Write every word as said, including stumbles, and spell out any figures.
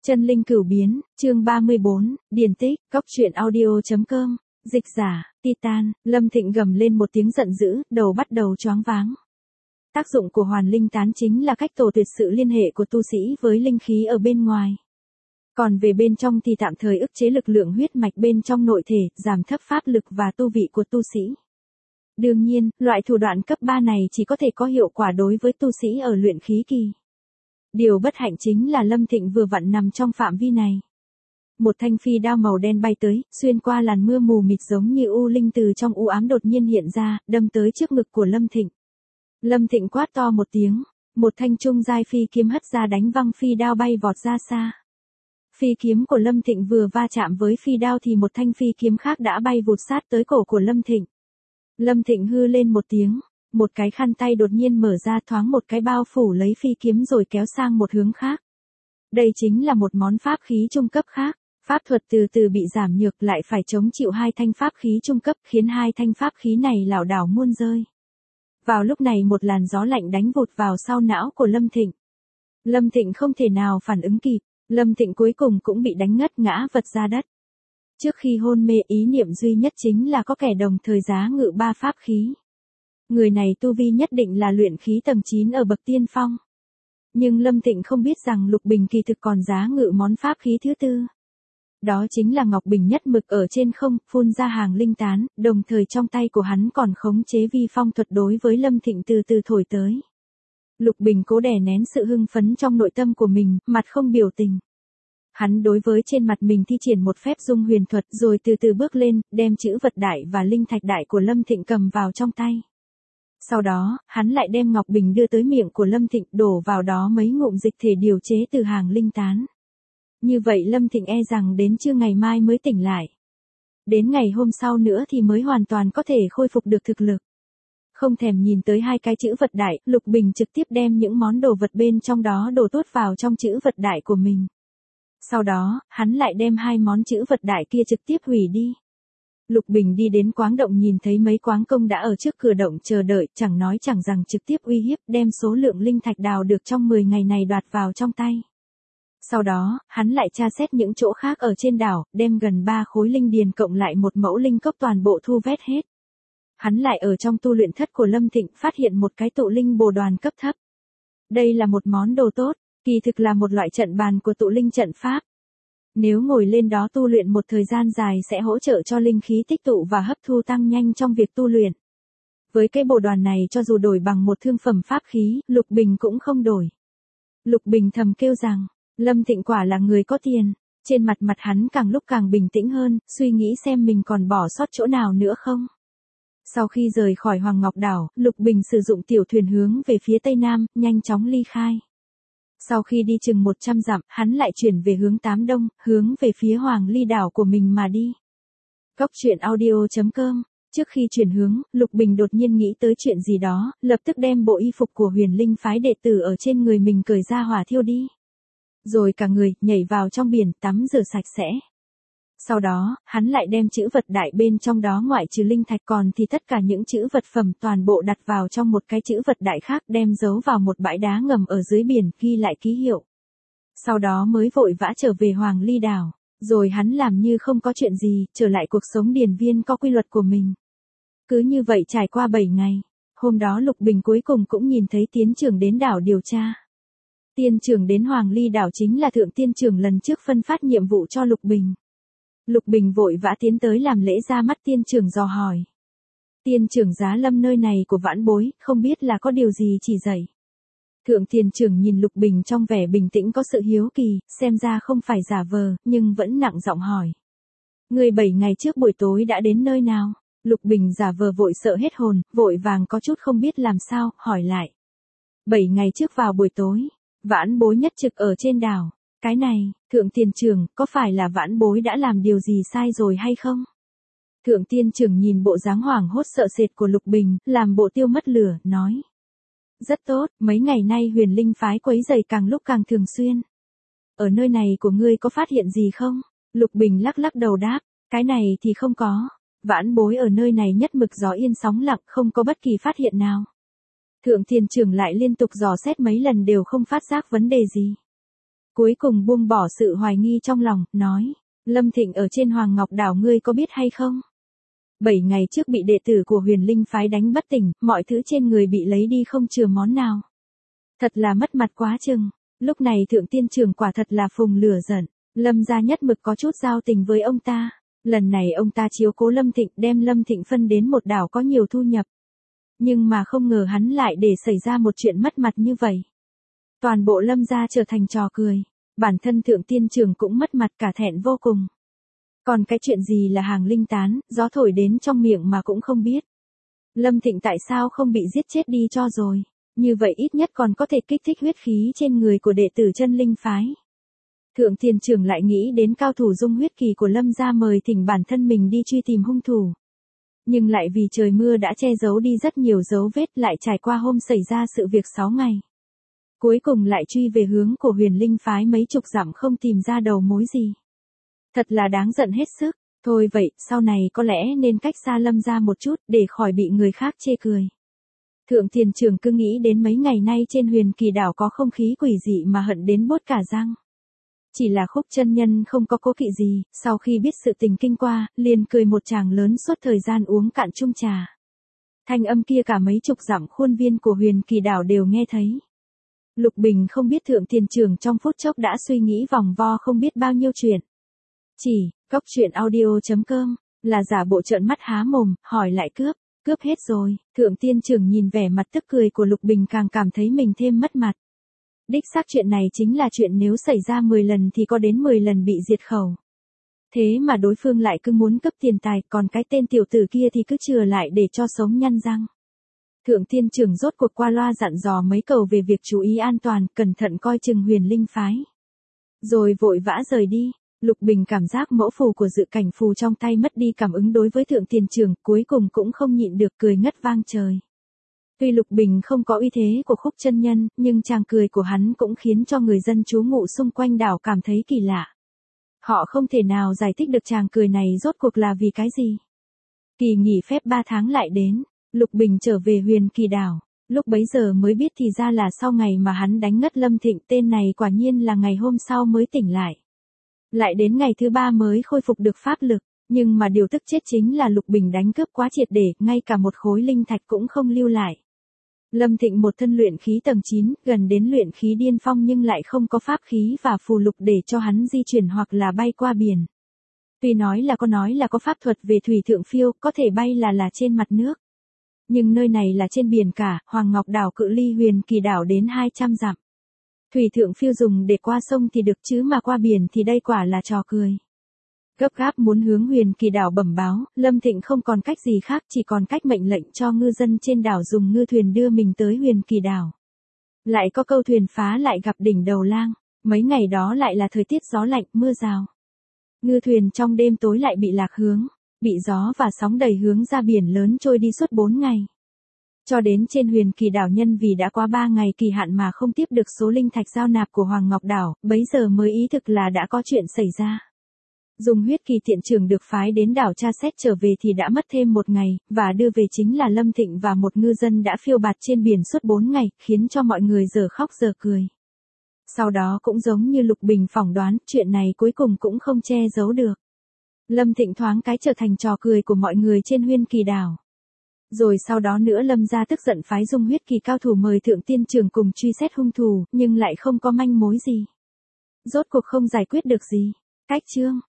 Chân linh cửu biến, chương ba mươi bốn, điển tích, cóc truyện audio chấm com, dịch giả, Titan, Lâm Thịnh gầm lên một tiếng giận dữ, đầu bắt đầu choáng váng. Tác dụng của hoàn linh tán chính là cách tổ tuyệt sự liên hệ của tu sĩ với linh khí ở bên ngoài. Còn về bên trong thì tạm thời ức chế lực lượng huyết mạch bên trong nội thể, giảm thấp pháp lực và tu vị của tu sĩ. Đương nhiên, loại thủ đoạn cấp ba này chỉ có thể có hiệu quả đối với tu sĩ ở luyện khí kỳ. Điều bất hạnh chính là Lâm Thịnh vừa vặn nằm trong phạm vi này. Một thanh phi đao màu đen bay tới, xuyên qua làn mưa mù mịt giống như u linh từ trong u ám đột nhiên hiện ra, đâm tới trước ngực của Lâm Thịnh. Lâm Thịnh quát to một tiếng, một thanh trung giai phi kiếm hất ra đánh văng phi đao bay vọt ra xa. Phi kiếm của Lâm Thịnh vừa va chạm với phi đao thì một thanh phi kiếm khác đã bay vụt sát tới cổ của Lâm Thịnh. Lâm Thịnh hư lên một tiếng, một cái khăn tay đột nhiên mở ra thoáng một cái bao phủ lấy phi kiếm rồi kéo sang một hướng khác. Đây chính là một món pháp khí trung cấp khác, pháp thuật từ từ bị giảm nhược lại phải chống chịu hai thanh pháp khí trung cấp khiến hai thanh pháp khí này lảo đảo muôn rơi. Vào lúc này một làn gió lạnh đánh vụt vào sau não của Lâm Thịnh. Lâm Thịnh không thể nào phản ứng kịp, Lâm Thịnh cuối cùng cũng bị đánh ngất ngã vật ra đất. Trước khi hôn mê ý niệm duy nhất chính là có kẻ đồng thời giá ngự ba pháp khí. Người này tu vi nhất định là luyện khí tầng chín ở bậc tiên phong. Nhưng Lâm Thịnh không biết rằng Lục Bình kỳ thực còn giá ngự món pháp khí thứ tư. Đó chính là Ngọc Bình nhất mực ở trên không, phun ra hàng linh tán, đồng thời trong tay của hắn còn khống chế vi phong thuật đối với Lâm Thịnh từ từ thổi tới. Lục Bình cố đè nén sự hưng phấn trong nội tâm của mình, mặt không biểu tình. Hắn đối với trên mặt mình thi triển một phép dung huyền thuật rồi từ từ bước lên, đem chữ vật đại và linh thạch đại của Lâm Thịnh cầm vào trong tay. Sau đó, hắn lại đem Ngọc Bình đưa tới miệng của Lâm Thịnh đổ vào đó mấy ngụm dịch thể điều chế từ hàng linh tán. Như vậy Lâm Thịnh e rằng đến trưa ngày mai mới tỉnh lại. Đến ngày hôm sau nữa thì mới hoàn toàn có thể khôi phục được thực lực. Không thèm nhìn tới hai cái chữ vật đại, Lục Bình trực tiếp đem những món đồ vật bên trong đó đổ tốt vào trong chữ vật đại của mình. Sau đó, hắn lại đem hai món chữ vật đại kia trực tiếp hủy đi. Lục Bình đi đến quáng động nhìn thấy mấy quáng công đã ở trước cửa động chờ đợi, chẳng nói chẳng rằng trực tiếp uy hiếp đem số lượng linh thạch đào được trong mười ngày này đoạt vào trong tay. Sau đó, hắn lại tra xét những chỗ khác ở trên đảo, đem gần ba khối linh điền cộng lại một mẫu linh cốc toàn bộ thu vét hết. Hắn lại ở trong tu luyện thất của Lâm Thịnh phát hiện một cái tụ linh bồ đoàn cấp thấp. Đây là một món đồ tốt, kỳ thực là một loại trận bàn của tụ linh trận pháp. Nếu ngồi lên đó tu luyện một thời gian dài sẽ hỗ trợ cho linh khí tích tụ và hấp thu tăng nhanh trong việc tu luyện. Với cái bồ đoàn này cho dù đổi bằng một thương phẩm pháp khí, Lục Bình cũng không đổi. Lục Bình thầm kêu rằng, Lâm Thịnh quả là người có tiền. Trên mặt mặt hắn càng lúc càng bình tĩnh hơn, suy nghĩ xem mình còn bỏ sót chỗ nào nữa không. Sau khi rời khỏi Hoàng Ngọc Đảo, Lục Bình sử dụng tiểu thuyền hướng về phía tây nam, nhanh chóng ly khai. Sau khi đi chừng một trăm dặm, hắn lại chuyển về hướng tám đông, hướng về phía Hoàng Ly đảo của mình mà đi. Cóc truyện audio chấm com. Trước khi chuyển hướng, Lục Bình đột nhiên nghĩ tới chuyện gì đó, lập tức đem bộ y phục của Huyền Linh phái đệ tử ở trên người mình cởi ra hỏa thiêu đi. Rồi cả người, nhảy vào trong biển, tắm rửa sạch sẽ. Sau đó, hắn lại đem chữ vật đại bên trong đó ngoại trừ linh thạch còn thì tất cả những chữ vật phẩm toàn bộ đặt vào trong một cái chữ vật đại khác đem giấu vào một bãi đá ngầm ở dưới biển, ghi lại ký hiệu. Sau đó mới vội vã trở về Hoàng Ly đảo, rồi hắn làm như không có chuyện gì, trở lại cuộc sống điền viên có quy luật của mình. Cứ như vậy trải qua bảy ngày, hôm đó Lục Bình cuối cùng cũng nhìn thấy tiến trưởng đến đảo điều tra. Tiên trưởng đến Hoàng Ly đảo chính là thượng tiên trưởng lần trước phân phát nhiệm vụ cho Lục Bình. Lục Bình vội vã tiến tới làm lễ ra mắt tiên trưởng dò hỏi. Tiên trưởng Giá Lâm nơi này của vãn bối, không biết là có điều gì chỉ dạy. Thượng tiên trưởng nhìn Lục Bình trong vẻ bình tĩnh có sự hiếu kỳ, xem ra không phải giả vờ, nhưng vẫn nặng giọng hỏi. Người bảy ngày trước buổi tối đã đến nơi nào? Lục Bình giả vờ vội sợ hết hồn, vội vàng có chút không biết làm sao, hỏi lại. Bảy ngày trước vào buổi tối, vãn bối nhất trực ở trên đảo. Cái này, thượng tiên trưởng, có phải là vãn bối đã làm điều gì sai rồi hay không? Thượng tiên trưởng nhìn bộ dáng hoảng hốt sợ sệt của Lục Bình, làm bộ tiêu mất lửa, nói. Rất tốt, mấy ngày nay Huyền Linh phái quấy rầy càng lúc càng thường xuyên. Ở nơi này của ngươi có phát hiện gì không? Lục Bình lắc lắc đầu đáp, cái này thì không có. Vãn bối ở nơi này nhất mực gió yên sóng lặng, không có bất kỳ phát hiện nào. Thượng tiên trưởng lại liên tục dò xét mấy lần đều không phát giác vấn đề gì. cuối cùng buông bỏ sự hoài nghi trong lòng, nói, Lâm Thịnh ở trên Hoàng Ngọc Đảo ngươi có biết hay không? Bảy ngày trước bị đệ tử của Huyền Linh phái đánh bất tỉnh, mọi thứ trên người bị lấy đi không chừa món nào. Thật là mất mặt quá chừng. Lúc này Thượng Tiên Trưởng quả thật là phùng lửa giận, Lâm gia nhất mực có chút giao tình với ông ta. Lần này ông ta chiếu cố Lâm Thịnh, đem Lâm Thịnh phân đến một đảo có nhiều thu nhập. Nhưng mà không ngờ hắn lại để xảy ra một chuyện mất mặt như vậy. Toàn bộ Lâm gia trở thành trò cười. Bản thân Thượng Tiên Trưởng cũng mất mặt cả thẹn vô cùng. Còn cái chuyện gì là hàng linh tán, gió thổi đến trong miệng mà cũng không biết. Lâm Thịnh tại sao không bị giết chết đi cho rồi. Như vậy ít nhất còn có thể kích thích huyết khí trên người của đệ tử chân linh phái. Thượng Tiên Trưởng lại nghĩ đến cao thủ dung huyết kỳ của Lâm gia mời thỉnh bản thân mình đi truy tìm hung thủ. Nhưng lại vì trời mưa đã che giấu đi rất nhiều dấu vết, lại trải qua hôm xảy ra sự việc sáu ngày. Cuối cùng lại truy về hướng của Huyền Linh phái mấy chục dặm không tìm ra đầu mối gì. Thật là đáng giận hết sức. Thôi vậy, sau này có lẽ nên cách xa Lâm gia một chút để khỏi bị người khác chê cười. Thượng Tiên Trưởng cứ nghĩ đến mấy ngày nay trên Huyền Kỳ đảo có không khí quỷ dị mà hận đến bốt cả răng. Chỉ là Khúc chân nhân không có cố kỵ gì, sau khi biết sự tình kinh qua, liền cười một tràng lớn suốt thời gian uống cạn chung trà. Thanh âm kia cả mấy chục dặm khuôn viên của Huyền Kỳ đảo đều nghe thấy. Lục Bình không biết Thượng Tiên Trưởng trong phút chốc đã suy nghĩ vòng vo không biết bao nhiêu chuyện. Chỉ, cốc truyện audio chấm com, là giả bộ trợn mắt há mồm, hỏi lại cướp, cướp hết rồi. Thượng Tiên Trưởng nhìn vẻ mặt tức cười của Lục Bình càng cảm thấy mình thêm mất mặt. Đích xác chuyện này chính là chuyện nếu xảy ra mười lần thì có đến mười lần bị diệt khẩu. Thế mà đối phương lại cứ muốn cấp tiền tài, còn cái tên tiểu tử kia thì cứ chừa lại để cho sống nhăn răng. Thượng Tiên Trưởng rốt cuộc qua loa dặn dò mấy câu về việc chú ý an toàn, cẩn thận coi chừng Huyền Linh phái. Rồi vội vã rời đi. Lục Bình cảm giác mẫu phù của dự cảnh phù trong tay mất đi cảm ứng đối với Thượng Tiên Trưởng, cuối cùng cũng không nhịn được cười ngất vang trời. Tuy Lục Bình không có uy thế của Khúc chân nhân, nhưng tràng cười của hắn cũng khiến cho người dân trú ngụ xung quanh đảo cảm thấy kỳ lạ. Họ không thể nào giải thích được tràng cười này rốt cuộc là vì cái gì. Kỳ nghỉ phép ba tháng lại đến, Lục Bình trở về Huyền Kỳ đảo. Lúc bấy giờ mới biết thì ra là sau ngày mà hắn đánh ngất Lâm Thịnh, tên này quả nhiên là ngày hôm sau mới tỉnh lại. Lại đến ngày thứ ba mới khôi phục được pháp lực, nhưng mà điều tức chết chính là Lục Bình đánh cướp quá triệt để, ngay cả một khối linh thạch cũng không lưu lại. Lâm Thịnh một thân luyện khí tầng chín, gần đến luyện khí điên phong nhưng lại không có pháp khí và phù lục để cho hắn di chuyển hoặc là bay qua biển. Tuy nói là có nói là có pháp thuật về thủy thượng phiêu, có thể bay là là trên mặt nước. Nhưng nơi này là trên biển cả, Hoàng Ngọc đảo cự ly Huyền Kỳ đảo đến hai trăm dặm. Thủy thượng phiêu dùng để qua sông thì được chứ mà qua biển thì đây quả là trò cười. Gấp gáp muốn hướng Huyền Kỳ đảo bẩm báo, Lâm Thịnh không còn cách gì khác, chỉ còn cách mệnh lệnh cho ngư dân trên đảo dùng ngư thuyền đưa mình tới Huyền Kỳ đảo. Lại có câu thuyền phá lại gặp đỉnh đầu lang, mấy ngày đó lại là thời tiết gió lạnh, mưa rào. Ngư thuyền trong đêm tối lại bị lạc hướng, bị gió và sóng đẩy hướng ra biển lớn trôi đi suốt bốn ngày. Cho đến trên Huyền Kỳ đảo nhân vì đã qua ba ngày kỳ hạn mà không tiếp được số linh thạch giao nạp của Hoàng Ngọc đảo, bấy giờ mới ý thức là đã có chuyện xảy ra. Dùng huyết kỳ tiện trưởng được phái đến đảo tra xét trở về thì đã mất thêm một ngày, và đưa về chính là Lâm Thịnh và một ngư dân đã phiêu bạt trên biển suốt bốn ngày, khiến cho mọi người giờ khóc giờ cười. Sau đó cũng giống như Lục Bình phỏng đoán, chuyện này cuối cùng cũng không che giấu được. Lâm Thịnh thoáng cái trở thành trò cười của mọi người trên Huyền Kỳ đảo. Rồi sau đó nữa Lâm gia tức giận phái dung huyết kỳ cao thủ mời Thượng Tiên Trưởng cùng truy xét hung thủ, nhưng lại không có manh mối gì. Rốt cuộc không giải quyết được gì. Cách chương